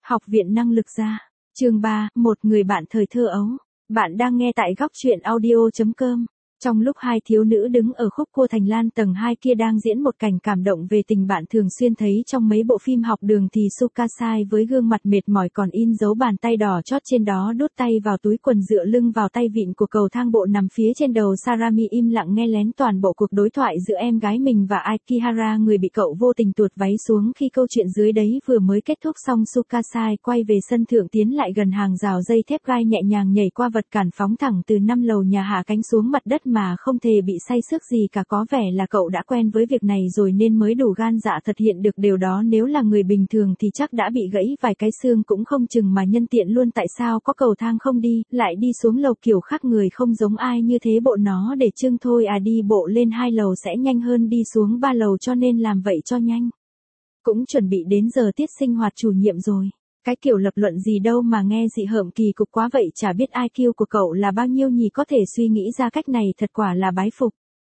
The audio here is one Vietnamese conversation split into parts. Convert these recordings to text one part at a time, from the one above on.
Học viện năng lực gia. Chương 3, một người bạn thời thơ ấu. Bạn đang nghe tại góc truyện audio.com. Trong lúc hai thiếu nữ đứng ở khúc cua thành lan tầng 2 kia đang diễn một cảnh cảm động về tình bạn thường xuyên thấy trong mấy bộ phim học đường thì Sukasai với gương mặt mệt mỏi còn in dấu bàn tay đỏ chót trên đó đút tay vào túi quần dựa lưng vào tay vịn của cầu thang bộ nằm phía trên đầu Sarami im lặng nghe lén toàn bộ cuộc đối thoại giữa em gái mình và Akihara, người bị cậu vô tình tuột váy xuống khi câu chuyện dưới đấy vừa mới kết thúc xong. Sukasai quay về sân thượng tiến lại gần hàng rào dây thép gai nhẹ nhàng nhảy qua vật cản phóng thẳng từ 5 lầu nhà hạ cánh xuống mặt đất mà không thể bị say xước gì cả. Có vẻ là cậu đã quen với việc này rồi nên mới đủ gan dạ thực hiện được điều đó, nếu là người bình thường thì chắc đã bị gãy vài cái xương cũng không chừng mà nhân tiện luôn. Tại sao có cầu thang không đi, lại đi xuống lầu kiểu khác người không giống ai như thế bộ nó để trưng thôi à, đi bộ lên 2 lầu sẽ nhanh hơn đi xuống 3 lầu cho nên làm vậy cho nhanh. Cũng chuẩn bị đến giờ tiết sinh hoạt chủ nhiệm rồi. Cái kiểu lập luận gì đâu mà nghe dị hợm kỳ cục quá vậy, chả biết IQ của cậu là bao nhiêu nhỉ, có thể suy nghĩ ra cách này thật quả là bái phục.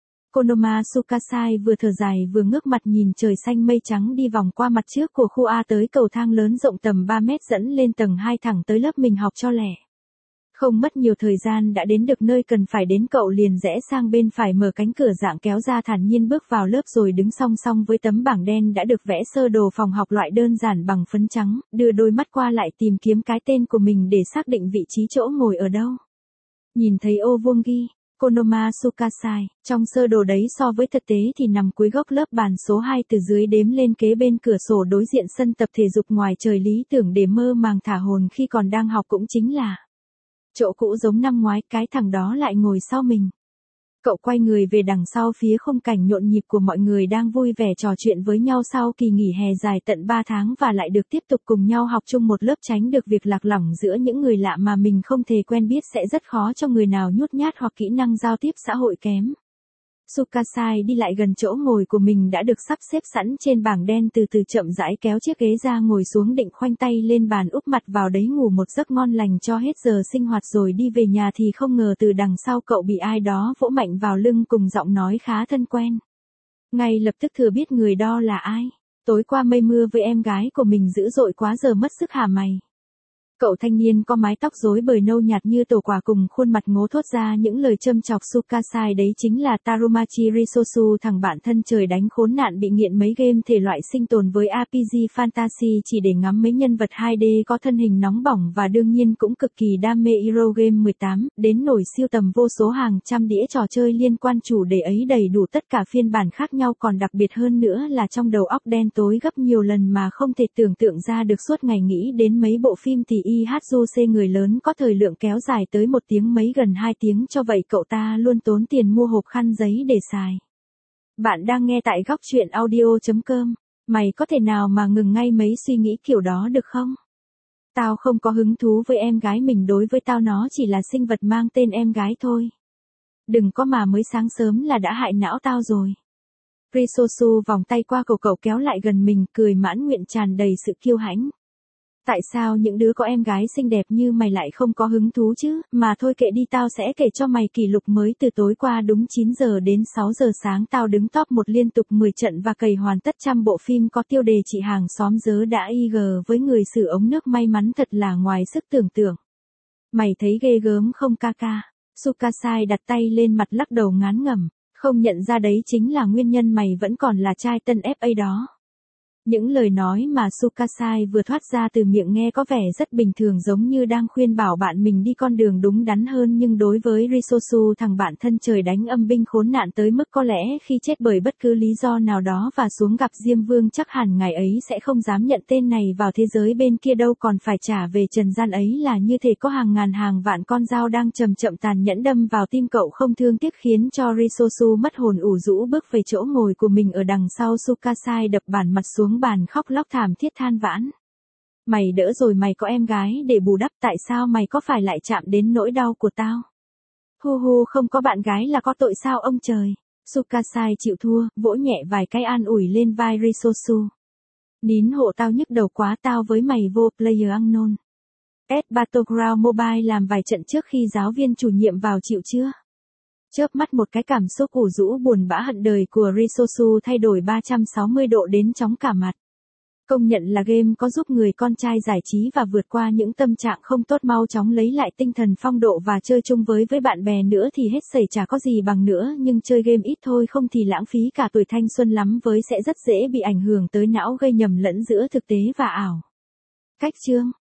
Konoma Sukasai vừa thở dài vừa ngước mặt nhìn trời xanh mây trắng đi vòng qua mặt trước của khu A tới cầu thang lớn rộng tầm 3 mét dẫn lên tầng 2 thẳng tới lớp mình học cho lẻ. Không mất nhiều thời gian đã đến được nơi cần phải đến, cậu liền rẽ sang bên phải mở cánh cửa dạng kéo ra thản nhiên bước vào lớp rồi đứng song song với tấm bảng đen đã được vẽ sơ đồ phòng học loại đơn giản bằng phấn trắng, đưa đôi mắt qua lại tìm kiếm cái tên của mình để xác định vị trí chỗ ngồi ở đâu. Nhìn thấy ô vuông ghi Konoma Sukasai trong sơ đồ đấy so với thực tế thì nằm cuối góc lớp bàn số 2 từ dưới đếm lên kế bên cửa sổ đối diện sân tập thể dục ngoài trời lý tưởng để mơ màng thả hồn khi còn đang học, cũng chính là chỗ cũ giống năm ngoái. Cái thằng đó lại ngồi sau mình. Cậu quay người về đằng sau phía khung cảnh nhộn nhịp của mọi người đang vui vẻ trò chuyện với nhau sau kỳ nghỉ hè dài tận 3 tháng và lại được tiếp tục cùng nhau học chung một lớp. Tránh được việc lạc lõng giữa những người lạ mà mình không thể quen biết sẽ rất khó cho người nào nhút nhát hoặc kỹ năng giao tiếp xã hội kém. Sukasai đi lại gần chỗ ngồi của mình đã được sắp xếp sẵn trên bảng đen, từ từ chậm rãi kéo chiếc ghế ra ngồi xuống, định khoanh tay lên bàn úp mặt vào đấy ngủ một giấc ngon lành cho hết giờ sinh hoạt rồi đi về nhà thì không ngờ từ đằng sau cậu bị ai đó vỗ mạnh vào lưng cùng giọng nói khá thân quen. Ngay lập tức thừa biết người đó là ai. Tối qua mây mưa với em gái của mình dữ dội quá giờ mất sức hả mày? Cậu thanh niên có mái tóc rối bời nâu nhạt như tổ quả cùng khuôn mặt ngố thốt ra những lời châm chọc Sukasai. Đấy chính là Tarumachi Risosu, thằng bạn thân trời đánh khốn nạn bị nghiện mấy game thể loại sinh tồn với RPG Fantasy chỉ để ngắm mấy nhân vật 2D có thân hình nóng bỏng, và đương nhiên cũng cực kỳ đam mê Euro Game 18, đến nổi siêu tầm vô số hàng trăm đĩa trò chơi liên quan chủ đề ấy, đầy đủ tất cả phiên bản khác nhau, còn đặc biệt hơn nữa là trong đầu óc đen tối gấp nhiều lần mà không thể tưởng tượng ra được. Suốt ngày nghĩ đến mấy bộ phim thì IHJC người lớn có thời lượng kéo dài tới 1 tiếng mấy, gần 2 tiếng, cho vậy cậu ta luôn tốn tiền mua hộp khăn giấy để xài. Bạn đang nghe tại góc truyện audio.com. Mày có thể nào mà ngừng ngay mấy suy nghĩ kiểu đó được không? Tao không có hứng thú với em gái mình, đối với tao nó chỉ là sinh vật mang tên em gái thôi. Đừng có mà mới sáng sớm là đã hại não tao rồi. Risosu vòng tay qua cậu kéo lại gần mình, cười mãn nguyện tràn đầy sự kiêu hãnh. Tại sao những đứa có em gái xinh đẹp như mày lại không có hứng thú chứ? Mà thôi kệ đi, tao sẽ kể cho mày kỷ lục mới từ tối qua. Đúng 9 giờ đến 6 giờ sáng tao đứng top 1 liên tục 10 trận và cày hoàn tất trăm bộ phim có tiêu đề chị hàng xóm dớ đã IG với người xử ống nước, may mắn thật là ngoài sức tưởng tượng. Mày thấy ghê gớm không ca ca? Sukasai đặt tay lên mặt lắc đầu ngán ngẩm, không nhận ra đấy chính là nguyên nhân mày vẫn còn là trai tân FA đó. Những lời nói mà Sukasai vừa thoát ra từ miệng nghe có vẻ rất bình thường, giống như đang khuyên bảo bạn mình đi con đường đúng đắn hơn, nhưng đối với Risosu, thằng bạn thân trời đánh âm binh khốn nạn tới mức có lẽ khi chết bởi bất cứ lý do nào đó và xuống gặp Diêm Vương chắc hẳn ngày ấy sẽ không dám nhận tên này vào thế giới bên kia đâu, còn phải trả về trần gian ấy là như thể có hàng ngàn hàng vạn con dao đang chậm chậm tàn nhẫn đâm vào tim cậu không thương tiếc, khiến cho Risosu mất hồn ủ rũ bước về chỗ ngồi của mình ở đằng sau. Sukasai đập bản mặt xuống bàn khóc lóc thảm thiết than vãn. Mày đỡ rồi, mày có em gái để bù đắp, tại sao mày có phải lại chạm đến nỗi đau của tao? Hu hu, không có bạn gái là có tội sao ông trời? Sukasai chịu thua, vỗ nhẹ vài cái an ủi lên vai Risosu. Nín hộ, tao nhức đầu quá, tao với mày vô PlayerUnknown Battleground Mobile làm vài trận trước khi giáo viên chủ nhiệm vào, chịu chưa? Chớp mắt một cái, cảm xúc ủ rũ buồn bã hận đời của Risosu thay đổi 360 độ đến chóng cả mặt. Công nhận là game có giúp người con trai giải trí và vượt qua những tâm trạng không tốt mau chóng lấy lại tinh thần phong độ và chơi chung với bạn bè nữa thì hết sẩy chả có gì bằng nữa, nhưng chơi game ít thôi không thì lãng phí cả tuổi thanh xuân lắm với sẽ rất dễ bị ảnh hưởng tới não gây nhầm lẫn giữa thực tế và ảo. Cách chương